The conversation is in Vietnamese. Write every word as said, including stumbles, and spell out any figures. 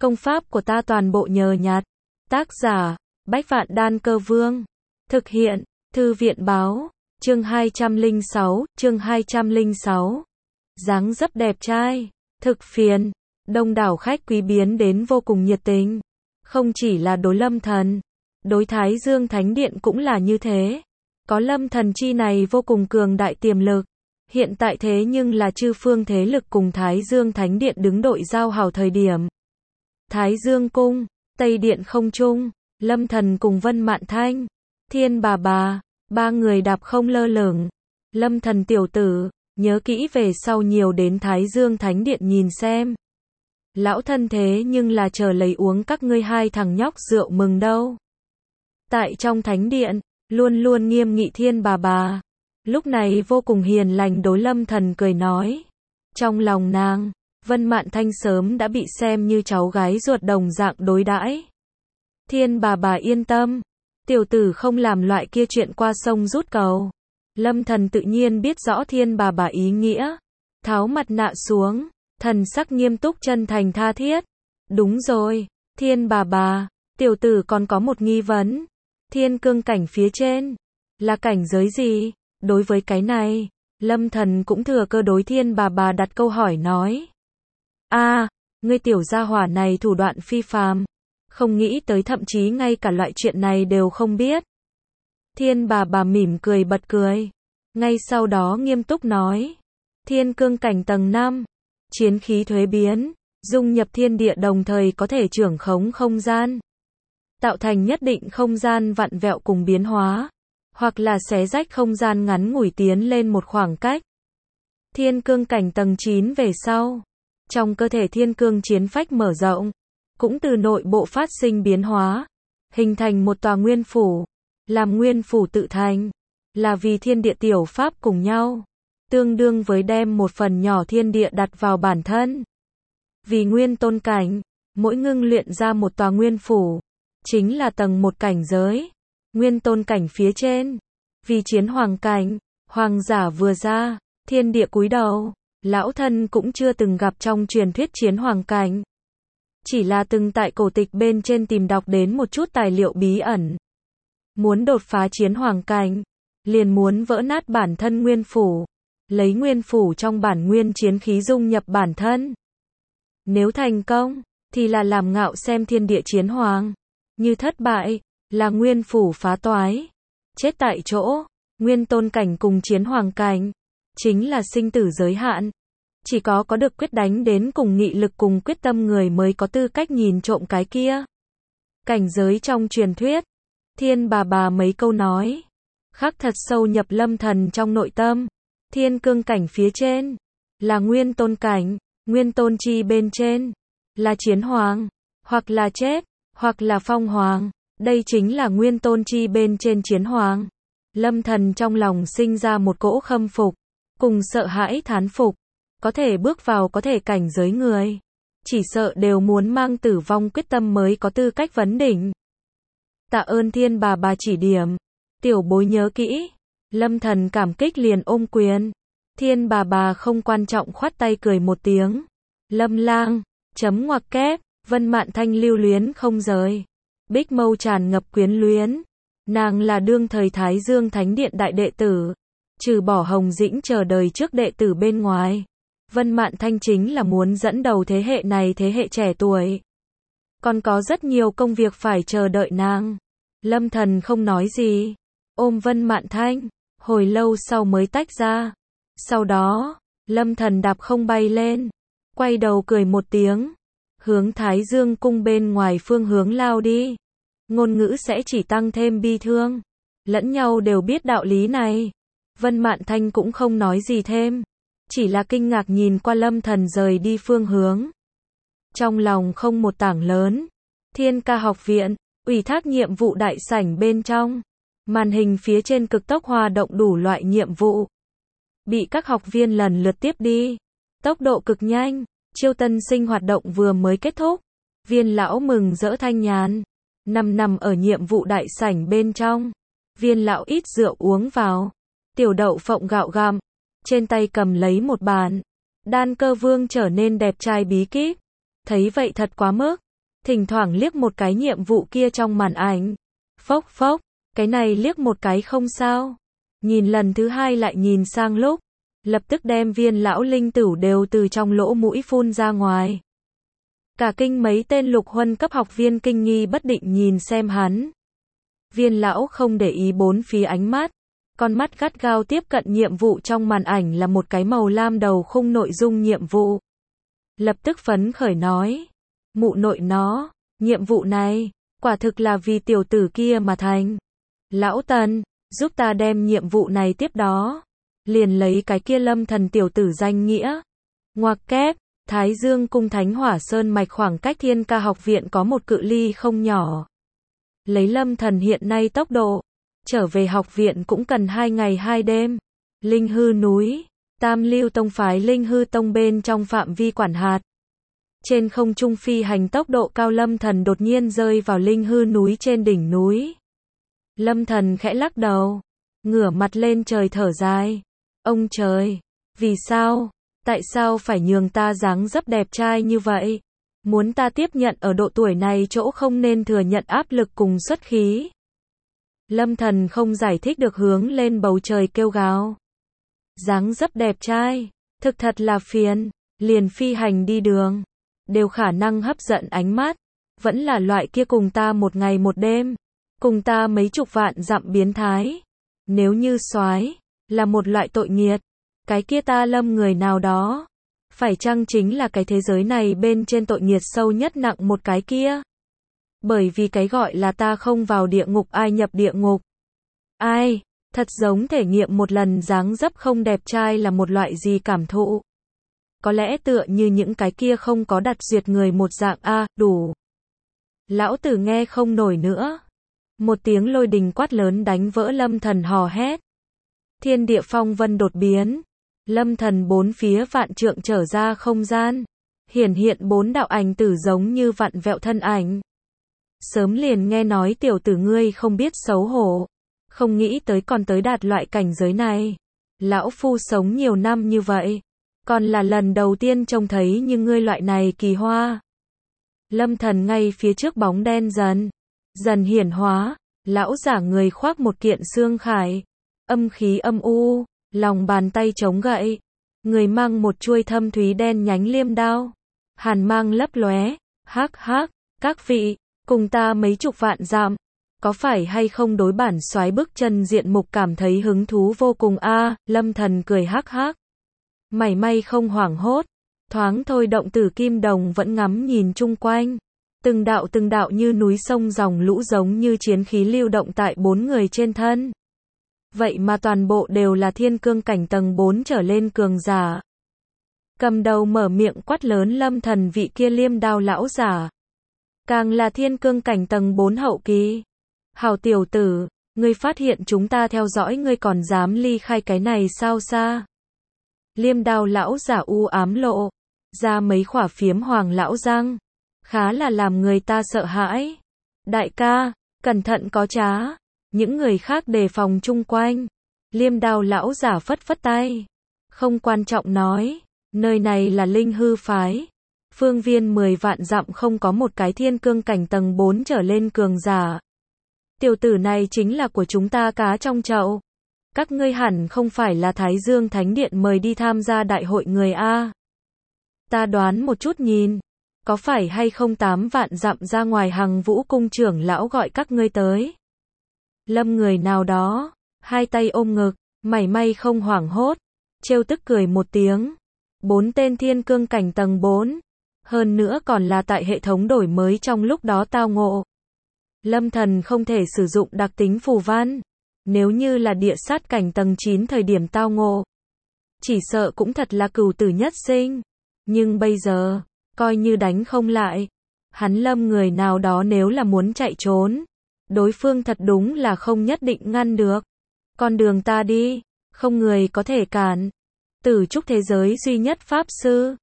Công pháp của ta toàn bộ nhờ nhặt. Tác giả, Bách Vạn Đan Cơ Vương. Thực hiện, Thư viện Báo. Chương hai trăm lẻ sáu, chương hai trăm lẻ sáu. Dáng dấp đẹp trai, thực phiền. Đông đảo khách quý biến đến vô cùng nhiệt tình. Không chỉ là đối Lâm Thần, đối Thái Dương Thánh Điện cũng là như thế. Có Lâm Thần chi này vô cùng cường đại tiềm lực. Hiện tại thế nhưng là chư phương thế lực cùng Thái Dương Thánh Điện đứng đội giao hảo thời điểm. Thái Dương Cung, Tây Điện không trung, Lâm Thần cùng Vân Mạn Thanh, Thiên Bà Bà, ba người đạp không lơ lửng. Lâm Thần tiểu tử, nhớ kỹ về sau nhiều đến Thái Dương Thánh Điện nhìn xem. Lão thân thế nhưng là chờ lấy uống các ngươi hai thằng nhóc rượu mừng đâu. Tại trong Thánh Điện, luôn luôn nghiêm nghị Thiên Bà Bà, lúc này vô cùng hiền lành đối Lâm Thần cười nói. Trong lòng nàng, Vân Mạn Thanh sớm đã bị xem như cháu gái ruột đồng dạng đối đãi. Thiên Bà Bà yên tâm, tiểu tử không làm loại kia chuyện qua sông rút cầu. Lâm Thần tự nhiên biết rõ Thiên Bà Bà ý nghĩa, tháo mặt nạ xuống, thần sắc nghiêm túc chân thành tha thiết. Đúng rồi, Thiên Bà Bà, tiểu tử còn có một nghi vấn. Thiên cương cảnh phía trên, là cảnh giới gì? Đối với cái này, Lâm Thần cũng thừa cơ đối Thiên Bà Bà đặt câu hỏi nói. A, à, ngươi tiểu gia hỏa này thủ đoạn phi phàm, không nghĩ tới thậm chí ngay cả loại chuyện này đều không biết. Thiên Bà Bà mỉm cười bật cười, ngay sau đó nghiêm túc nói. Thiên cương cảnh tầng năm, chiến khí thuế biến, dung nhập thiên địa đồng thời có thể trưởng khống không gian, tạo thành nhất định không gian vặn vẹo cùng biến hóa, hoặc là xé rách không gian ngắn ngủi tiến lên một khoảng cách. Thiên cương cảnh tầng chín về sau, trong cơ thể thiên cương chiến phách mở rộng, cũng từ nội bộ phát sinh biến hóa, hình thành một tòa nguyên phủ, làm nguyên phủ tự thành, là vì thiên địa tiểu pháp cùng nhau, tương đương với đem một phần nhỏ thiên địa đặt vào bản thân. Vì nguyên tôn cảnh, mỗi ngưng luyện ra một tòa nguyên phủ, chính là tầng một cảnh giới. Nguyên tôn cảnh phía trên, vì chiến hoàng cảnh, hoàng giả vừa ra, thiên địa cúi đầu, lão thân cũng chưa từng gặp trong truyền thuyết chiến hoàng cảnh. Chỉ là từng tại cổ tịch bên trên tìm đọc đến một chút tài liệu bí ẩn. Muốn đột phá chiến hoàng cảnh, liền muốn vỡ nát bản thân nguyên phủ, lấy nguyên phủ trong bản nguyên chiến khí dung nhập bản thân. Nếu thành công, thì là làm ngạo xem thiên địa chiến hoàng. Như thất bại, là nguyên phủ phá toái, chết tại chỗ. Nguyên tôn cảnh cùng chiến hoàng cảnh, chính là sinh tử giới hạn. Chỉ có có được quyết đánh đến cùng nghị lực cùng quyết tâm người mới có tư cách nhìn trộm cái kia. Cảnh giới trong truyền thuyết, Thiên Bà Bà mấy câu nói, khắc thật sâu nhập Lâm Thần trong nội tâm. Thiên cương cảnh phía trên, là nguyên tôn cảnh, nguyên tôn chi bên trên, là chiến hoàng, hoặc là chết, hoặc là phong hoàng. Đây chính là nguyên tôn chi bên trên chiến hoàng. Lâm Thần trong lòng sinh ra một cỗ khâm phục, cùng sợ hãi thán phục. Có thể bước vào có thể cảnh giới người, chỉ sợ đều muốn mang tử vong quyết tâm mới có tư cách vấn đỉnh. Tạ ơn Thiên Bà Bà chỉ điểm, tiểu bối nhớ kỹ. Lâm Thần cảm kích liền ôm quyền. Thiên Bà Bà không quan trọng khoát tay cười một tiếng. Lâm lang, chấm ngoặc kép, Vân Mạn Thanh lưu luyến không rời. Bích mâu tràn ngập quyến luyến. Nàng là đương thời Thái Dương Thánh Điện đại đệ tử. Trừ bỏ Hồng Dĩnh chờ đời trước đệ tử bên ngoài, Vân Mạn Thanh chính là muốn dẫn đầu thế hệ này thế hệ trẻ tuổi. Còn có rất nhiều công việc phải chờ đợi nàng. Lâm Thần không nói gì, ôm Vân Mạn Thanh, hồi lâu sau mới tách ra. Sau đó, Lâm Thần đạp không bay lên, quay đầu cười một tiếng, hướng Thái Dương cung bên ngoài phương hướng lao đi. Ngôn ngữ sẽ chỉ tăng thêm bi thương. Lẫn nhau đều biết đạo lý này. Vân Mạn Thanh cũng không nói gì thêm, chỉ là kinh ngạc nhìn qua Lâm Thần rời đi phương hướng. Trong lòng không một tảng lớn. Thiên Ca học viện, ủy thác nhiệm vụ đại sảnh bên trong. Màn hình phía trên cực tốc hòa động đủ loại nhiệm vụ, bị các học viên lần lượt tiếp đi. Tốc độ cực nhanh, chiêu tân sinh hoạt động vừa mới kết thúc. Viên lão mừng rỡ thanh nhàn, nằm nằm ở nhiệm vụ đại sảnh bên trong. Viên lão ít rượu uống vào, tiểu đậu phộng gạo gặm, trên tay cầm lấy một bàn. Đan Cơ Vương trở nên đẹp trai bí kíp. Thấy vậy thật quá mức, thỉnh thoảng liếc một cái nhiệm vụ kia trong màn ảnh. Phốc phốc, cái này liếc một cái không sao. Nhìn lần thứ hai lại nhìn sang lúc, lập tức đem viên lão linh tửu đều từ trong lỗ mũi phun ra ngoài. Cả kinh mấy tên lục huân cấp học viên kinh nghi bất định nhìn xem hắn. Viên lão không để ý bốn phía ánh mắt, con mắt gắt gao tiếp cận nhiệm vụ trong màn ảnh là một cái màu lam đầu khung nội dung nhiệm vụ. Lập tức phấn khởi nói, mụ nội nó, nhiệm vụ này, quả thực là vì tiểu tử kia mà thành. Lão Tần, giúp ta đem nhiệm vụ này tiếp đó. Liền lấy cái kia Lâm Thần tiểu tử danh nghĩa. Ngoặc kép, Thái Dương cung Thánh Hỏa Sơn mạch khoảng cách Thiên Ca học viện có một cự ly không nhỏ. Lấy Lâm Thần hiện nay tốc độ, trở về học viện cũng cần hai ngày hai đêm. Linh Hư núi, Tam Lưu tông phái Linh Hư tông bên trong phạm vi quản hạt. Trên không trung phi hành tốc độ cao, Lâm Thần đột nhiên rơi vào Linh Hư núi trên đỉnh núi. Lâm Thần khẽ lắc đầu, ngửa mặt lên trời thở dài. Ông trời, vì sao, tại sao phải nhường ta dáng dấp đẹp trai như vậy? Muốn ta tiếp nhận ở độ tuổi này chỗ không nên thừa nhận áp lực cùng xuất khí. Lâm Thần không giải thích được hướng lên bầu trời kêu gào. Dáng dấp đẹp trai, thực thật là phiền, liền phi hành đi đường, đều khả năng hấp dẫn ánh mắt, vẫn là loại kia cùng ta một ngày một đêm, cùng ta mấy chục vạn dặm biến thái. Nếu như soái là một loại tội nghiệt, cái kia ta Lâm người nào đó, phải chăng chính là cái thế giới này bên trên tội nghiệt sâu nhất nặng một cái kia? Bởi vì cái gọi là ta không vào địa ngục ai nhập địa ngục. Ai, thật giống thể nghiệm một lần dáng dấp không đẹp trai là một loại gì cảm thụ. Có lẽ tựa như những cái kia không có đặt duyệt người một dạng a, đủ. Lão tử nghe không nổi nữa. Một tiếng lôi đình quát lớn đánh vỡ Lâm Thần hò hét. Thiên địa phong vân đột biến. Lâm Thần bốn phía vạn trượng trở ra không gian. Hiển hiện bốn đạo ảnh tử giống như vặn vẹo thân ảnh. Sớm liền nghe nói tiểu tử ngươi không biết xấu hổ. Không nghĩ tới còn tới đạt loại cảnh giới này. Lão phu sống nhiều năm như vậy. Còn là lần đầu tiên trông thấy như ngươi loại này kỳ hoa. Lâm Thần ngay phía trước bóng đen dần. Dần hiển hóa. Lão giả người khoác một kiện xương khải. Âm khí âm u. Lòng bàn tay chống gậy. Người mang một chuôi thâm thúy đen nhánh liêm đao. Hàn mang lấp lóe. Hắc hắc. Các vị, cùng ta mấy chục vạn dặm. Có phải hay không đối bản soái bức chân diện mục cảm thấy hứng thú vô cùng a? À, Lâm Thần cười hắc hắc. Mảy may không hoảng hốt. Thoáng thôi động tử kim đồng vẫn ngắm nhìn chung quanh. Từng đạo từng đạo như núi sông dòng lũ giống như chiến khí lưu động tại bốn người trên thân. Vậy mà toàn bộ đều là thiên cương cảnh tầng bốn trở lên cường giả. Cầm đầu mở miệng quát lớn Lâm Thần vị kia liêm đao lão giả. Càng là thiên cương cảnh tầng bốn hậu kỳ. Hảo tiểu tử, ngươi phát hiện chúng ta theo dõi ngươi còn dám ly khai cái này sao xa? Liêm đao lão giả u ám lộ. Ra mấy khỏa phiếm hoàng lão răng. Khá là làm người ta sợ hãi. Đại ca, cẩn thận có trá. Những người khác đề phòng chung quanh. Liêm đao lão giả phất phất tay. Không quan trọng nói. Nơi này là Linh Hư phái. Phương viên mười vạn dặm không có một cái thiên cương cảnh tầng bốn trở lên cường giả. Tiểu tử này chính là của chúng ta cá trong chậu. Các ngươi hẳn không phải là Thái Dương Thánh Điện mời đi tham gia đại hội người A. Ta đoán một chút nhìn. Có phải hay không tám vạn dặm ra ngoài Hằng Vũ cung trưởng lão gọi các ngươi tới? Lâm người nào đó, hai tay ôm ngực, mảy may không hoảng hốt, trêu tức cười một tiếng. Bốn tên thiên cương cảnh tầng bốn. Hơn nữa còn là tại hệ thống đổi mới trong lúc đó tao ngộ. Lâm Thần không thể sử dụng đặc tính phù văn. Nếu như là địa sát cảnh tầng chín thời điểm tao ngộ, chỉ sợ cũng thật là cửu tử nhất sinh. Nhưng bây giờ, coi như đánh không lại. Hắn Lâm người nào đó nếu là muốn chạy trốn, đối phương thật đúng là không nhất định ngăn được. Con đường ta đi, không người có thể cản. Tử trúc thế giới duy nhất pháp sư,